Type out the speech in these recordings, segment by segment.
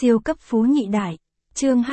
Siêu cấp phú nhị đại. Chương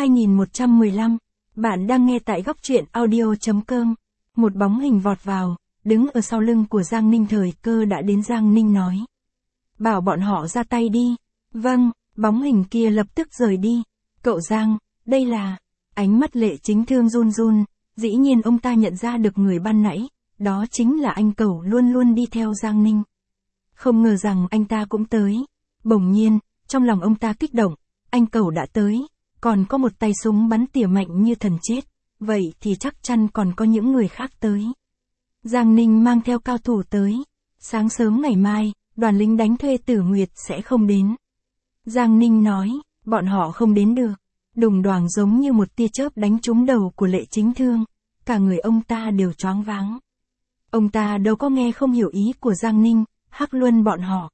2115. Bạn đang nghe tại góc truyện audio.com. Một bóng hình vọt vào, đứng ở sau lưng của Giang Ninh. Thời cơ đã đến, Giang Ninh nói. Bảo bọn họ ra tay đi. Vâng, bóng hình kia lập tức rời đi. Cậu Giang, đây là... Ánh mắt Lệ Chính Thương run run, dĩ nhiên ông ta nhận ra được người ban nãy, đó chính là anh Cẩu luôn luôn đi theo Giang Ninh. Không ngờ rằng anh ta cũng tới. Bỗng nhiên, trong lòng ông ta kích động, anh Cẩu đã tới, còn có một tay súng bắn tỉa mạnh như thần chết, vậy thì chắc chắn còn có những người khác tới. Giang Ninh mang theo cao thủ tới. Sáng sớm ngày mai, đoàn lính đánh thuê Tử Nguyệt sẽ không đến. Giang Ninh nói, bọn họ không đến được. Đùng đoàng giống như một tia chớp đánh trúng đầu của Lệ Chính Thương, cả người ông ta đều choáng váng. Ông ta đâu có nghe không hiểu ý của Giang Ninh, Hắc Luân bọn họ.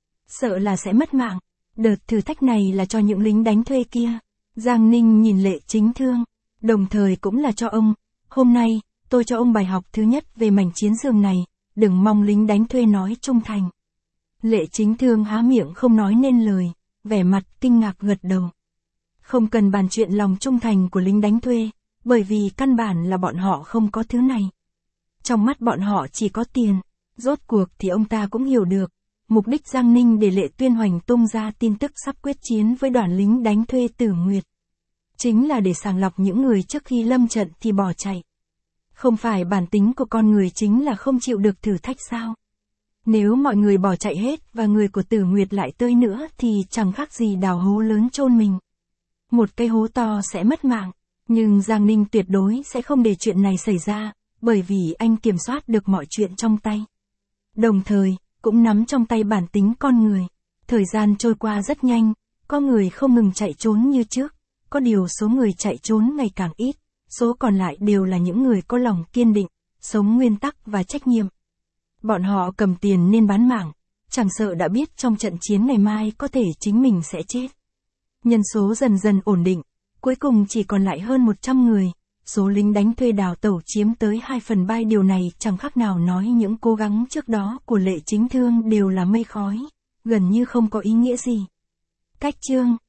Sợ là sẽ mất mạng. Đợt thử thách này là cho những lính đánh thuê kia. Giang Ninh nhìn Lệ Chính Thương, đồng thời cũng là cho ông. Hôm nay, tôi cho ông bài học thứ nhất về mảnh chiến trường này, đừng mong lính đánh thuê nói trung thành. Lệ Chính Thương há miệng không nói nên lời, vẻ mặt kinh ngạc gật đầu. Không cần bàn chuyện lòng trung thành của lính đánh thuê, bởi vì căn bản là bọn họ không có thứ này. Trong mắt bọn họ chỉ có tiền. Rốt cuộc thì ông ta cũng hiểu được, mục đích Giang Ninh để Lệ Tuyên Hoành tung ra tin tức sắp quyết chiến với đoàn lính đánh thuê Tử Nguyệt. Chính là để sàng lọc những người trước khi lâm trận thì bỏ chạy. Không phải bản tính của con người chính là không chịu được thử thách sao? Nếu mọi người bỏ chạy hết và người của Tử Nguyệt lại tới nữa thì chẳng khác gì đào hố lớn chôn mình. Một cái hố to sẽ mất mạng, nhưng Giang Ninh tuyệt đối sẽ không để chuyện này xảy ra, bởi vì anh kiểm soát được mọi chuyện trong tay. Đồng thời, cũng nắm trong tay bản tính con người. Thời gian trôi qua rất nhanh, có người không ngừng chạy trốn như trước, có điều số người chạy trốn ngày càng ít, số còn lại đều là những người có lòng kiên định, sống nguyên tắc và trách nhiệm. Bọn họ cầm tiền nên bán mạng, chẳng sợ đã biết trong trận chiến ngày mai có thể chính mình sẽ chết. Nhân số dần dần ổn định, cuối cùng chỉ còn lại hơn 100 người. Số lính đánh thuê đào tẩu chiếm tới 2/3, điều này chẳng khác nào nói những cố gắng trước đó của Lệ Chính Thương đều là mây khói, gần như không có ý nghĩa gì. Cách chương